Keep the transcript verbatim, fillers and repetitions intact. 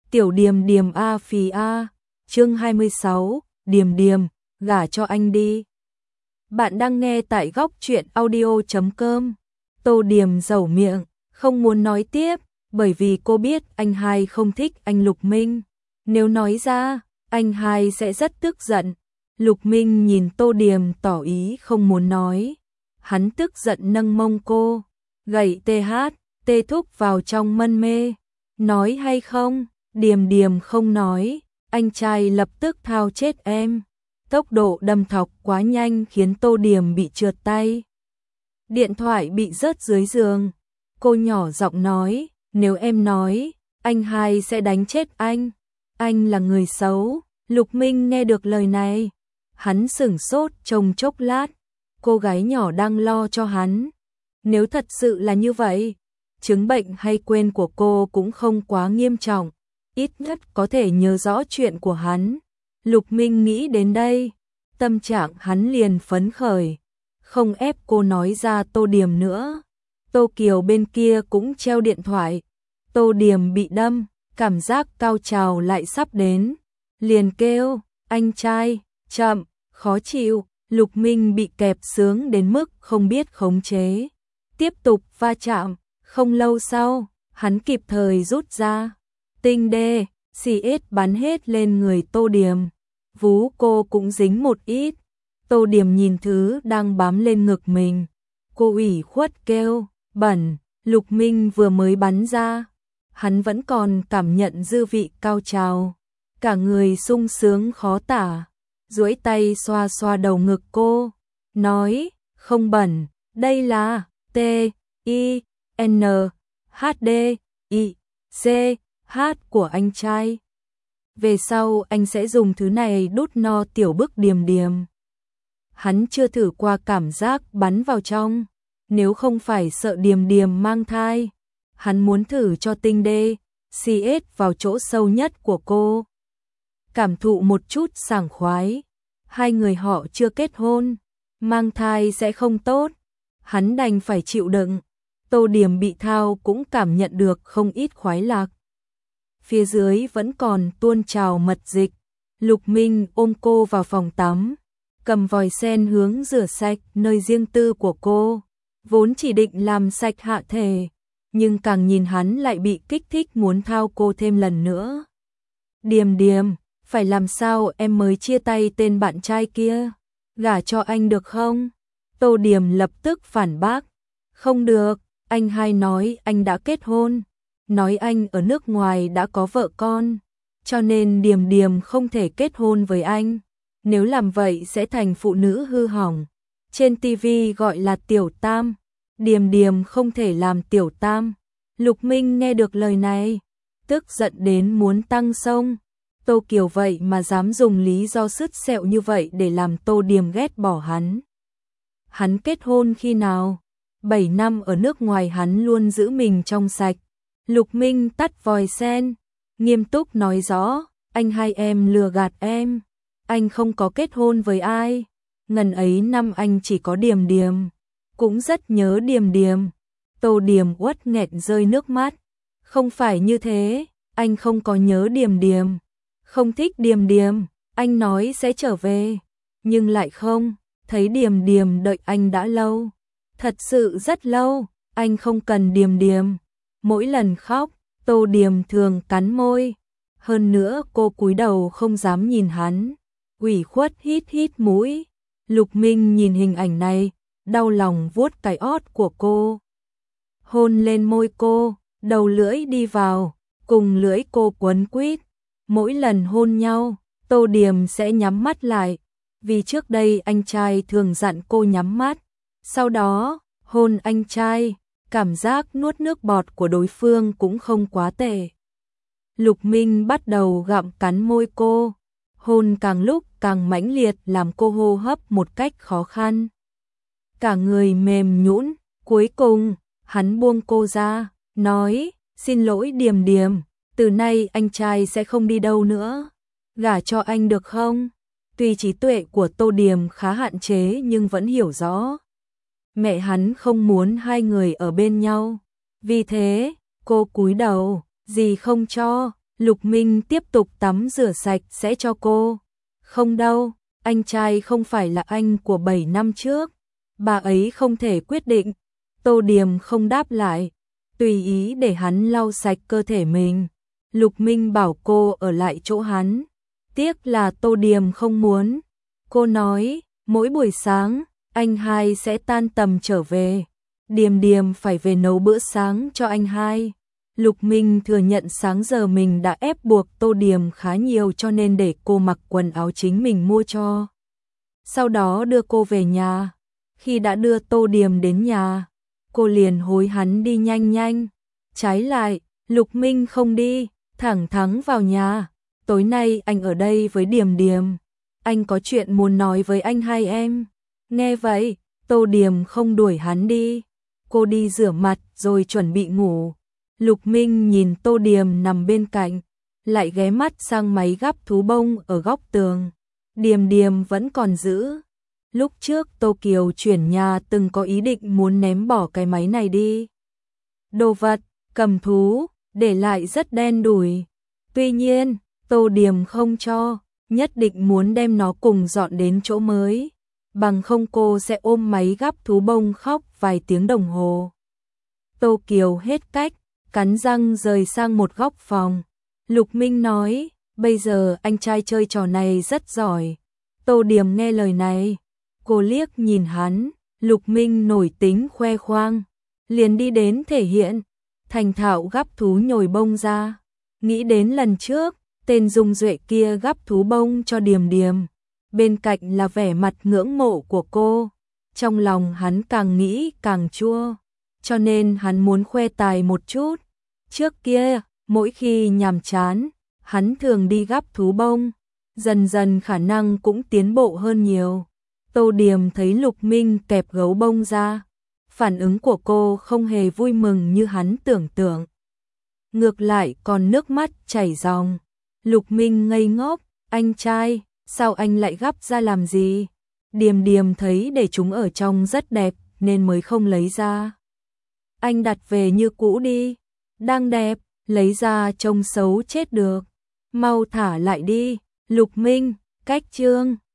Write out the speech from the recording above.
Tiểu Điềm Điềm a phì a, chương hai mươi sáu, Điềm Điềm, gả cho anh đi. Bạn đang nghe tại góc truyện audio chấm com. Tô Điềm dẩu miệng, không muốn nói tiếp, bởi vì cô biết anh hai không thích anh Lục Minh. Nếu nói ra, anh hai sẽ rất tức giận. Lục Minh nhìn Tô Điềm tỏ ý không muốn nói. Hắn tức giận nâng mông cô, gậy tê hát, tê thúc vào trong mân mê. Nói hay không? Điềm Điềm không nói, anh trai lập tức thao chết em. Tốc độ đâm thọc quá nhanh khiến Tô Điềm bị trượt tay. Điện thoại bị rớt dưới giường. Cô nhỏ giọng nói, nếu em nói, anh hai sẽ đánh chết anh. Anh là người xấu. Lục Minh nghe được lời này, hắn sửng sốt trong chốc lát. Cô gái nhỏ đang lo cho hắn. Nếu thật sự là như vậy, chứng bệnh hay quên của cô cũng không quá nghiêm trọng, ít nhất có thể nhớ rõ chuyện của hắn. Lục Minh nghĩ đến đây, tâm trạng hắn liền phấn khởi, không ép cô nói ra Tô Điềm nữa. Tô Kiều bên kia cũng treo điện thoại. Tô Điềm bị đâm, cảm giác cao trào lại sắp đến, liền kêu, anh trai, chậm, khó chịu. Lục Minh bị kẹp sướng đến mức không biết khống chế, tiếp tục va chạm. Không lâu sau, hắn kịp thời rút ra tinh đê, xì ết bắn hết lên người Tô Điềm. Vú cô cũng dính một ít. Tô Điềm nhìn thứ đang bám lên ngực mình, cô ủy khuất kêu, bẩn. Lục Minh vừa mới bắn ra, hắn vẫn còn cảm nhận dư vị cao trào, cả người sung sướng khó tả, duỗi tay xoa xoa đầu ngực cô, nói, không bẩn, đây là T I N H D I C H của anh trai. Về sau anh sẽ dùng thứ này đút no tiểu bức Điềm Điềm. Hắn chưa thử qua cảm giác bắn vào trong, nếu không phải sợ Điềm Điềm mang thai, hắn muốn thử cho tinh đê, xì ết vào chỗ sâu nhất của cô, cảm thụ một chút sảng khoái. Hai người họ chưa kết hôn, mang thai sẽ không tốt, hắn đành phải chịu đựng. Tô Điềm bị thao cũng cảm nhận được không ít khoái lạc. Phía dưới vẫn còn tuôn trào mật dịch. Lục Minh ôm cô vào phòng tắm, cầm vòi sen hướng rửa sạch nơi riêng tư của cô, vốn chỉ định làm sạch hạ thể, nhưng càng nhìn hắn lại bị kích thích muốn thao cô thêm lần nữa. Điềm Điềm, phải làm sao em mới chia tay tên bạn trai kia, gả cho anh được không? Tô Điềm lập tức phản bác, không được, anh hai nói anh đã kết hôn, nói anh ở nước ngoài đã có vợ con, cho nên Điềm Điềm không thể kết hôn với anh, nếu làm vậy sẽ thành phụ nữ hư hỏng. Trên ti vi gọi là tiểu tam, Điềm Điềm không thể làm tiểu tam. Lục Minh nghe được lời này, tức giận đến muốn tăng sông. Tô Kiều vậy mà dám dùng lý do sứt sẹo như vậy để làm Tô Điềm ghét bỏ hắn. Hắn kết hôn khi nào? Bảy năm ở nước ngoài hắn luôn giữ mình trong sạch. Lục Minh tắt vòi sen, nghiêm túc nói rõ, anh hai em lừa gạt em. Anh không có kết hôn với ai. Ngần ấy năm anh chỉ có Điềm Điềm, cũng rất nhớ Điềm Điềm. Tô Điềm uất nghẹn rơi nước mắt. Không phải như thế, anh không có nhớ Điềm Điềm, không thích Điềm Điềm, anh nói sẽ trở về, nhưng lại không, thấy Điềm Điềm đợi anh đã lâu, thật sự rất lâu, anh không cần Điềm Điềm. Mỗi lần khóc, Tô Điềm thường cắn môi, hơn nữa cô cúi đầu không dám nhìn hắn, ủy khuất hít hít mũi. Lục Minh nhìn hình ảnh này, đau lòng vuốt cái ót của cô, hôn lên môi cô, đầu lưỡi đi vào, cùng lưỡi cô quấn quýt. Mỗi lần hôn nhau, Tô Điềm sẽ nhắm mắt lại, vì trước đây anh trai thường dặn cô nhắm mắt. Sau đó, hôn anh trai, cảm giác nuốt nước bọt của đối phương cũng không quá tệ. Lục Minh bắt đầu gặm cắn môi cô, hôn càng lúc càng mãnh liệt làm cô hô hấp một cách khó khăn. Cả người mềm nhũn, cuối cùng, hắn buông cô ra, nói, xin lỗi Điềm Điềm, từ nay anh trai sẽ không đi đâu nữa, gả cho anh được không? Tuy trí tuệ của Tô Điềm khá hạn chế nhưng vẫn hiểu rõ. Mẹ hắn không muốn hai người ở bên nhau, vì thế, cô cúi đầu, gì không cho. Lục Minh tiếp tục tắm rửa sạch sẽ cho cô. Không đâu, anh trai không phải là anh của bảy năm trước. Bà ấy không thể quyết định. Tô Điềm không đáp lại, tùy ý để hắn lau sạch cơ thể mình. Lục Minh bảo cô ở lại chỗ hắn. Tiếc là Tô Điềm không muốn. Cô nói, mỗi buổi sáng, anh hai sẽ tan tầm trở về. Điềm Điềm phải về nấu bữa sáng cho anh hai. Lục Minh thừa nhận sáng giờ mình đã ép buộc Tô Điềm khá nhiều cho nên để cô mặc quần áo chính mình mua cho. Sau đó đưa cô về nhà. Khi đã đưa Tô Điềm đến nhà, cô liền hối hắn đi nhanh nhanh. Trái lại, Lục Minh không đi, thẳng thắn vào nhà. Tối nay anh ở đây với Điềm Điềm. Anh có chuyện muốn nói với anh hai em. Nghe vậy, Tô Điềm không đuổi hắn đi. Cô đi rửa mặt rồi chuẩn bị ngủ. Lục Minh nhìn Tô Điềm nằm bên cạnh, lại ghé mắt sang máy gắp thú bông ở góc tường. Điềm Điềm vẫn còn giữ. Lúc trước Tô Kiều chuyển nhà từng có ý định muốn ném bỏ cái máy này đi. Đồ vật, cầm thú, để lại rất đen đủi. Tuy nhiên, Tô Điềm không cho, nhất định muốn đem nó cùng dọn đến chỗ mới. Bằng không cô sẽ ôm máy gắp thú bông khóc vài tiếng đồng hồ. Tô Kiều hết cách, cắn răng rời sang một góc phòng. Lục Minh nói, bây giờ anh trai chơi trò này rất giỏi. Tô Điềm nghe lời này, cô liếc nhìn hắn. Lục Minh nổi tính khoe khoang, liền đi đến thể hiện, thành thạo gắp thú nhồi bông ra. Nghĩ đến lần trước, tên Dung Duệ kia gắp thú bông cho Điềm Điềm, bên cạnh là vẻ mặt ngưỡng mộ của cô. Trong lòng hắn càng nghĩ càng chua, cho nên hắn muốn khoe tài một chút. Trước kia, mỗi khi nhàm chán, hắn thường đi gắp thú bông, dần dần khả năng cũng tiến bộ hơn nhiều. Tô Điềm thấy Lục Minh kẹp gấu bông ra, phản ứng của cô không hề vui mừng như hắn tưởng tượng. Ngược lại còn nước mắt chảy ròng. Lục Minh ngây ngốc, anh trai, sao anh lại gắp ra làm gì? Điềm Điềm thấy để chúng ở trong rất đẹp nên mới không lấy ra. Anh đặt về như cũ đi, đang đẹp, lấy ra trông xấu chết được. Mau thả lại đi. Lục Minh, cách chương.